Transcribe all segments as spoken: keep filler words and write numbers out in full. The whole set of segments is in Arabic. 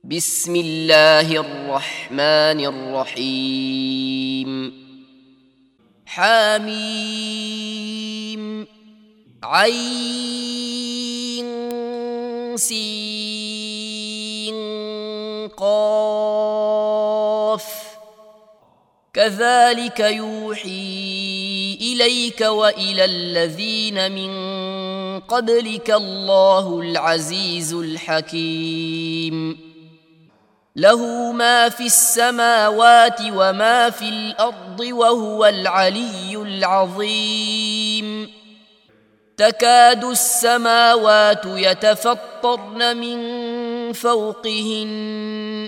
بسم الله الرحمن الرحيم. حميم عين سين قاف كذلك يوحي إليك وإلى الذين من قبلك الله العزيز الحكيم. له ما في السماوات وما في الأرض وهو العلي العظيم. تكاد السماوات يتفطرن من فوقهن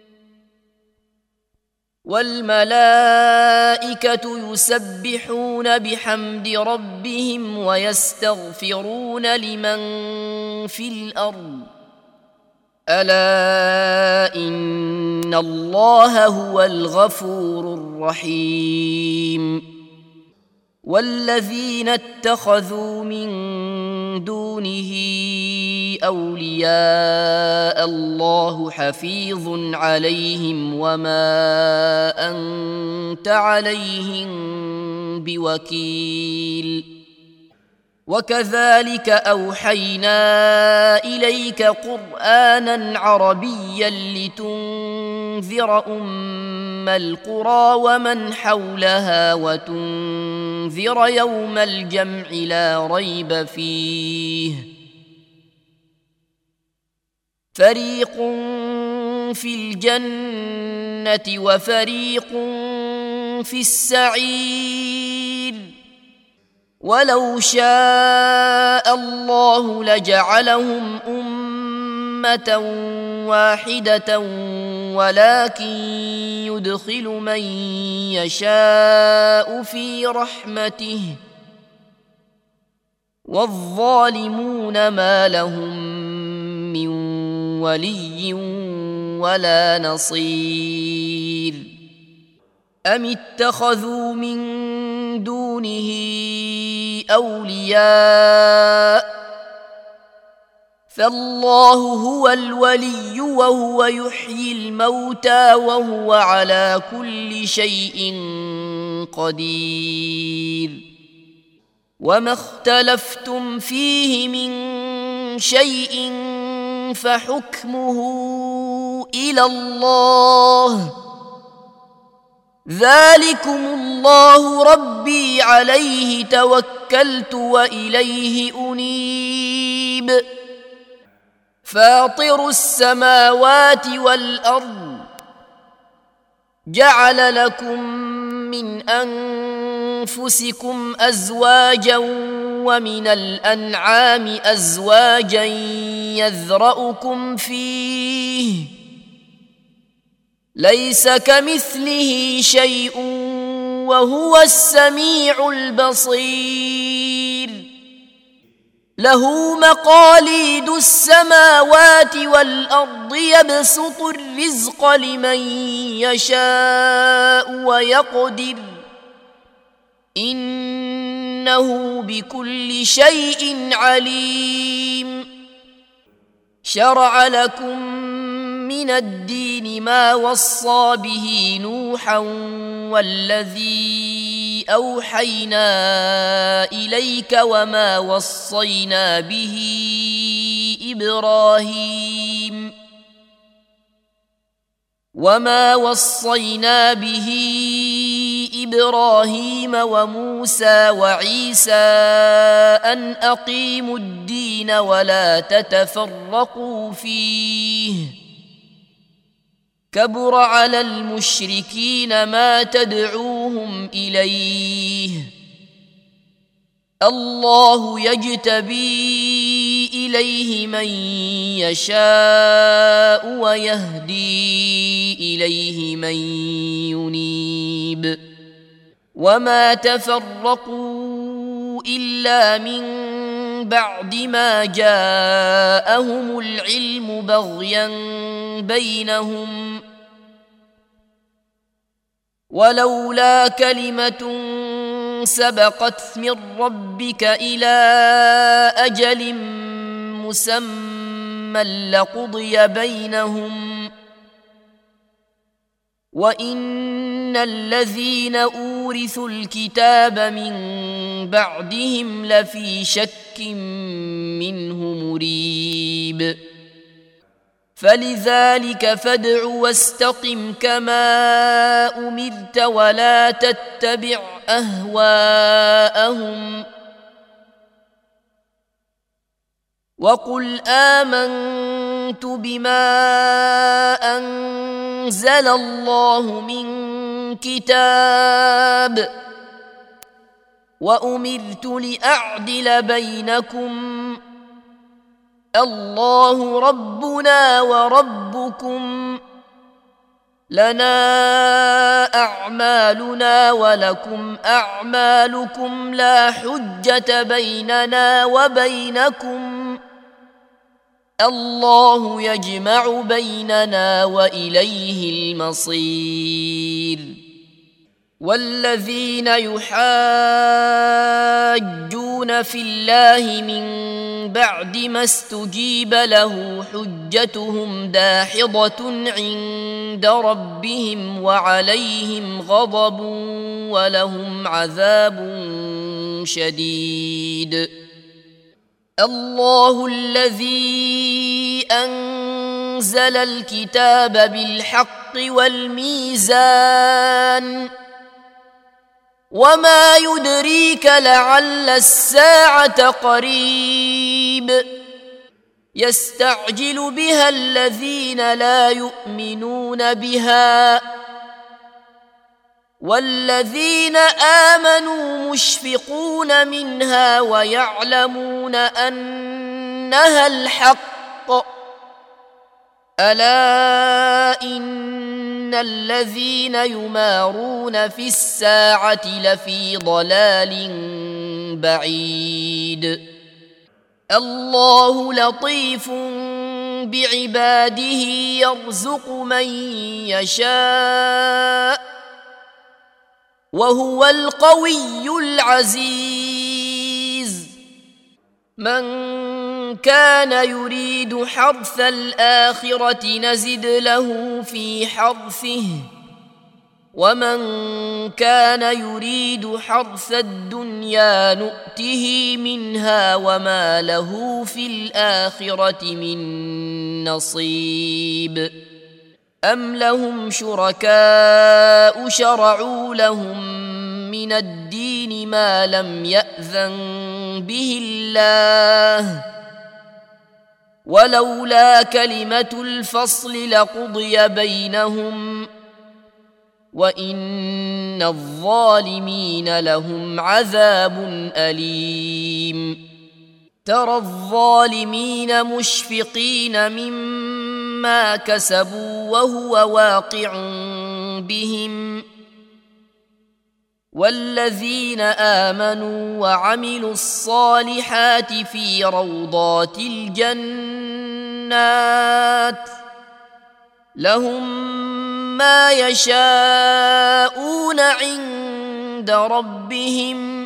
والملائكة يسبحون بحمد ربهم ويستغفرون لمن في الأرض ألا إن الله هو الغفور الرحيم. والذين اتخذوا من دونه أولياء الله حفيظ عليهم وما أنت عليهم بوكيل. وكذلك أوحينا إليك قرآنا عربيا لتنذر أم القرى ومن حولها وتنذر يوم الجمع لا ريب فيه. فريق في الجنة وفريق في السعير. ولو شاء الله لجعلهم أمة واحدة ولكن يدخل من يشاء في رحمته والظالمون ما لهم من ولي ولا نصير. أم اتخذوا من دونه أولياء فالله هو الولي وهو يحيي الموتى وهو على كل شيء قدير. وما اختلفتم فيه من شيء فحكمه إلى الله ذلكم الله ربي عليه توكلت وإليه أنيب. فاطر السماوات والأرض جعل لكم من أنفسكم أزواجا ومن الأنعام أزواجا يذرأكم فيه ليس كمثله شيء وهو السميع البصير. له مقاليد السماوات والأرض يبسط الرزق لمن يشاء ويقدر إنه بكل شيء عليم. شرع لكم من الدين ما وصى به نوحا والذي أوحينا إليك وما وصينا به إبراهيم وما وصينا به إبراهيم وموسى وعيسى أن أقيموا الدين ولا تتفرقوا فيه كبر على المشركين ما تدعوهم إليه. الله يجتبي إليه من يشاء ويهدي إليه من ينيب. وما تفرقوا إلا من بعد ما جاءهم العلم بغيا بينهم ولولا كلمة سبقت من ربك إلى أجل مسمى من لقضي بينهم وإن الذين أورثوا الكتاب من بعدهم لفي شك منه مريب فلذلك فادع واستقم كما أمرت ولا تتبع أهواءهم وقل آمنت بما أنزل الله من كتاب وأمرت لأعدل بينكم الله ربنا وربكم لنا أعمالنا ولكم أعمالكم لا حجة بيننا وبينكم الله يجمع بيننا وإليه المصير والذين يحاجون في الله من بعد ما استجيب له حجتهم داحضة عند ربهم وعليهم غضب ولهم عذاب شديد الله الذي أنزل الكتاب بالحق والميزان وما يدريك لعل الساعة قريب يستعجل بها الذين لا يؤمنون بها والذين آمنوا مشفقون منها ويعلمون أنها الحق ألا إن الذين يمارون في الساعة لفي ضلال بعيد الله لطيف بعباده يرزق من يشاء وهو القوي العزيز من كان يريد حرث الآخرة نزد له في حرثه ومن كان يريد حرث الدنيا نؤته منها وما له في الآخرة من نصيب أم لهم شركاء شرعوا لهم من الدين ما لم يأذن به الله ولولا كلمة الفصل لقضي بينهم وإن الظالمين لهم عذاب أليم ترى الظالمين مشفقين مما كسبوا وهو واقع بهم والذين آمنوا وعملوا الصالحات في روضات الجنات لهم ما يشاءون عند ربهم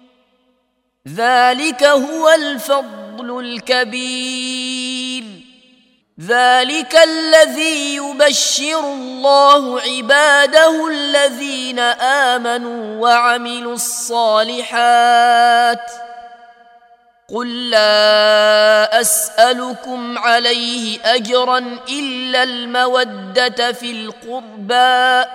ذلك هو الفضل الكبير ذلك الذي يبشر الله عباده الذين آمنوا وعملوا الصالحات قل لا أسألكم عليه أجرا إلا المودة في القربى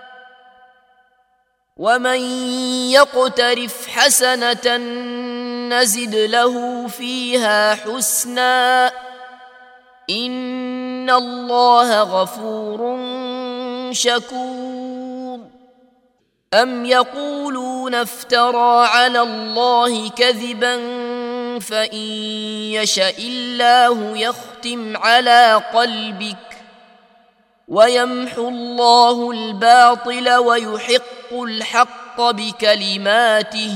ومن يقترف حسنة نزد له فيها حسنا إن الله غفور شكور أم يقولون افترى على الله كذبا فإن يشأ الله يختم على قلبك ويمحو الله الباطل ويحق الحق بكلماته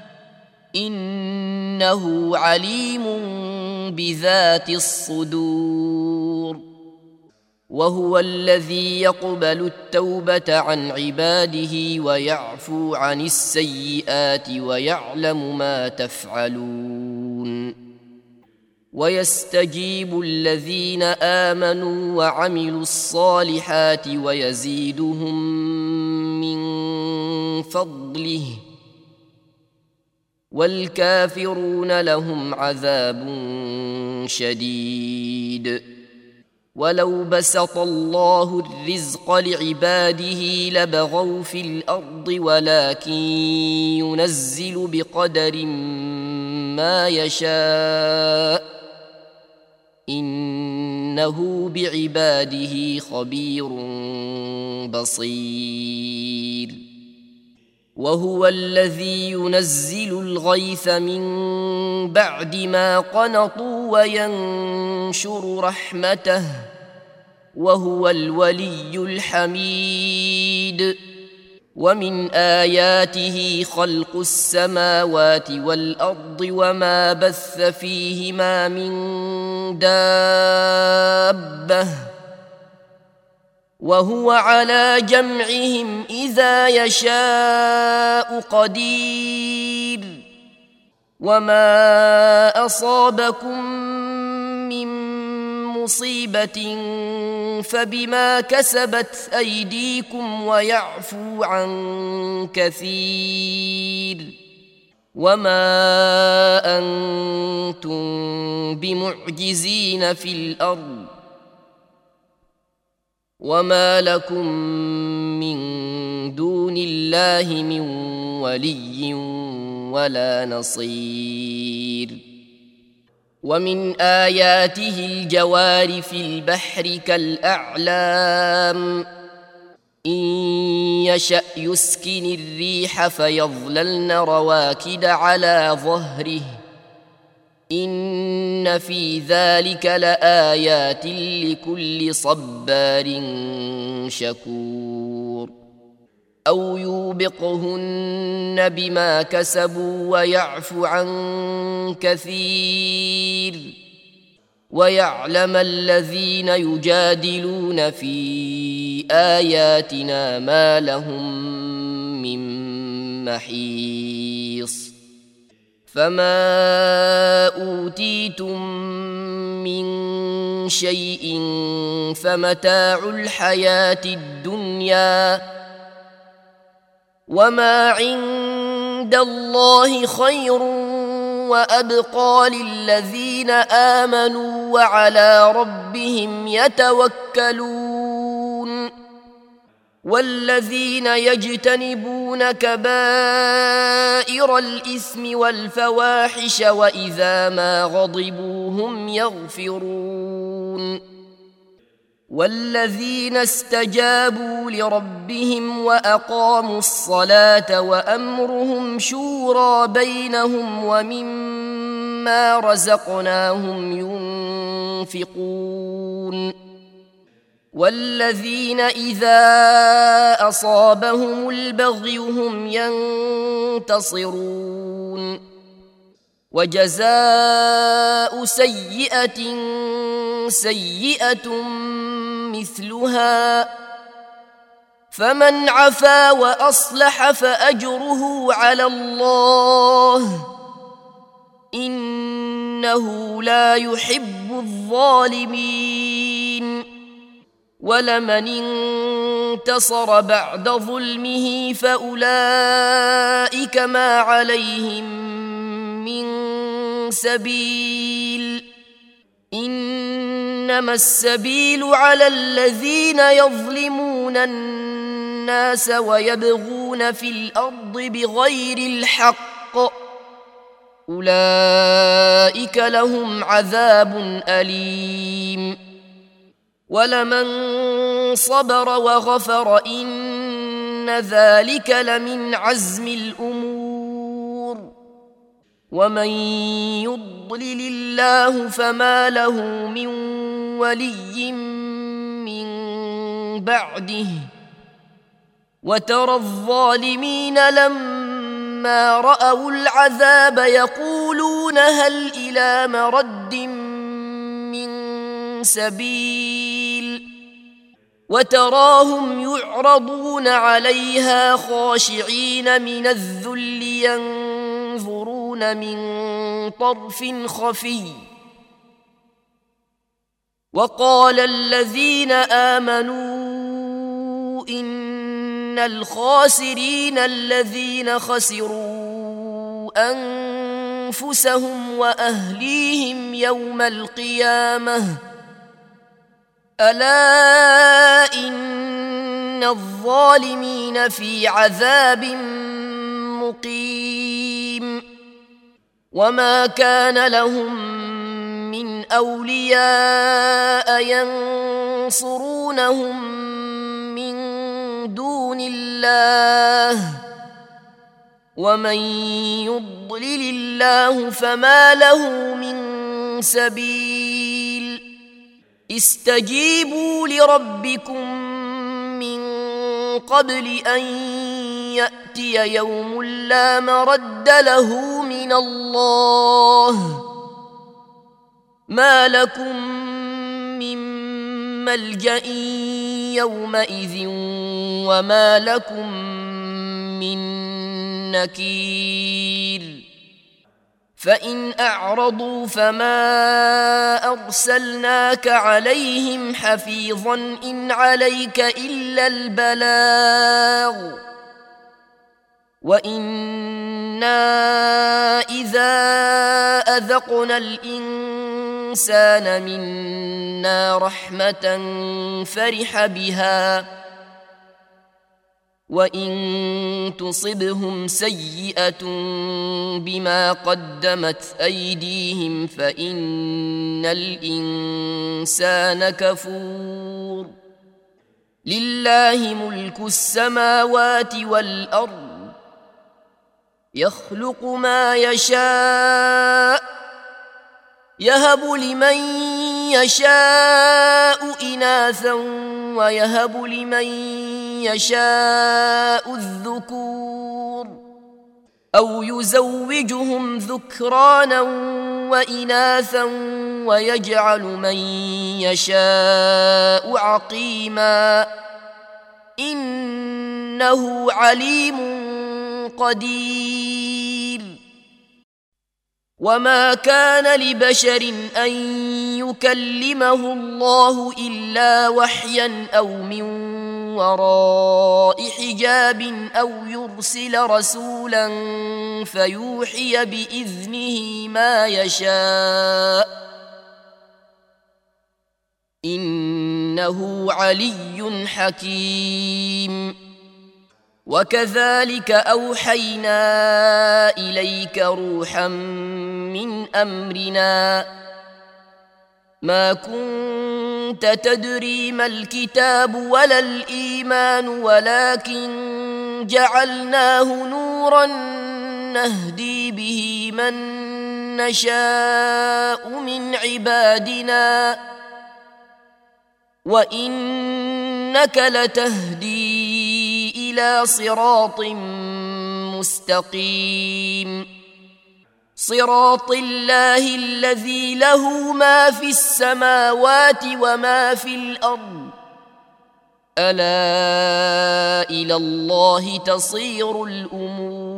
إنه عليم بذات الصدور وهو الذي يقبل التوبة عن عباده ويعفو عن السيئات ويعلم ما تفعلون ويستجيب الذين آمنوا وعملوا الصالحات ويزيدهم من فضله والكافرون لهم عذاب شديد. ولو بسط الله الرزق لعباده لبغوا في الأرض ولكن ينزل بقدر ما يشاء إنه بعباده خبير بصير. وهو الذي ينزل الغيث من بعد ما قنطوا وينشر رحمته وهو الولي الحميد. ومن آياته خلق السماوات والأرض وما بث فيهما من دابة وهو على جمعهم إذا يشاء قدير. وما أصابكم من مصيبة فبما كسبت أيديكم ويعفو عن كثير. وما أنتم بمعجزين في الأرض وما لكم من دون الله من ولي ولا نصير. ومن آياته الجوار في البحر كالأعلام إن يشأ يسكن الريح فيظللن رواكد على ظهره إن في ذلك لآيات لكل صبار شكور. أو يوبقهن بما كسبوا ويعفو عن كثير ويعلم الذين يجادلون في آياتنا ما لهم من محيص. فما أوتيتم من شيء فمتاع الحياة الدنيا وما عند الله خير وأبقى للذين آمنوا وعلى ربهم يتوكلون. والذين يجتنبون كبائر الإثم والفواحش وإذا ما غضبوا هم يغفرون. والذين استجابوا لربهم وأقاموا الصلاة وأمرهم شورى بينهم ومما رزقناهم ينفقون. والذين إذا أصابهم البغي هم ينتصرون. وجزاء سيئة سيئة مثلها فمن عفا وأصلح فأجره على الله إنه لا يحب الظالمين. ولمن انتصر بعد ظلمه فأولئك ما عليهم من سبيل إنما السبيل على الذين يظلمون الناس ويبغون في الأرض بغير الحق أولئك لهم عذاب أليم. ولمن صبر وغفر إن ذلك لمن عزم الأمور. ومن يضلل الله فما له من ولي من بعده وترى الظالمين لما رأوا العذاب يقولون هل إلى مرد من سبيل وتراهم يعرضون عليها خاشعين من الذل ينظرون من طرف خفي وقال الذين آمنوا إن الخاسرين الذين خسروا أنفسهم وأهليهم يوم القيامة ألا إن الظالمين في عذاب مقيم وما كان لهم من أولياء ينصرونهم من دون الله ومن يضلل الله فما له من سبيل استجيبوا لربكم من قبل أن يأتي يوم لا مرد له من الله ما لكم من ملجأ يومئذ وما لكم من نكير فإن أعرضوا فما أرسلناك عليهم حفيظا إن عليك إلا البلاغ وإنا إذا أذقنا الإنسان منا رحمة فرح بها وإن تصبهم سيئة بما قدمت أيديهم فإن الإنسان كفور لله ملك السماوات والأرض يخلق ما يشاء يهب لمن يشاء إناثا ويهب لمن يشاء الذكور أو يزوجهم ذكرانا وإناثا ويجعل من يشاء عقيما إنه عليم قدير وما كان لبشر أن يكلمه الله إلا وحيا أو من وراء حجاب أو يرسل رسولا فيوحي بإذنه ما يشاء إنه علي حكيم وكذلك أوحينا إليك روحا من أمرنا ما كنت تدري ما الكتاب ولا الإيمان ولكن جعلناه نورا نهدي به من نشاء من عبادنا وإنك لتهدي إلى صراط مستقيم صراط الله الذي له ما في السماوات وما في الأرض ألا إلى الله تصير الأمور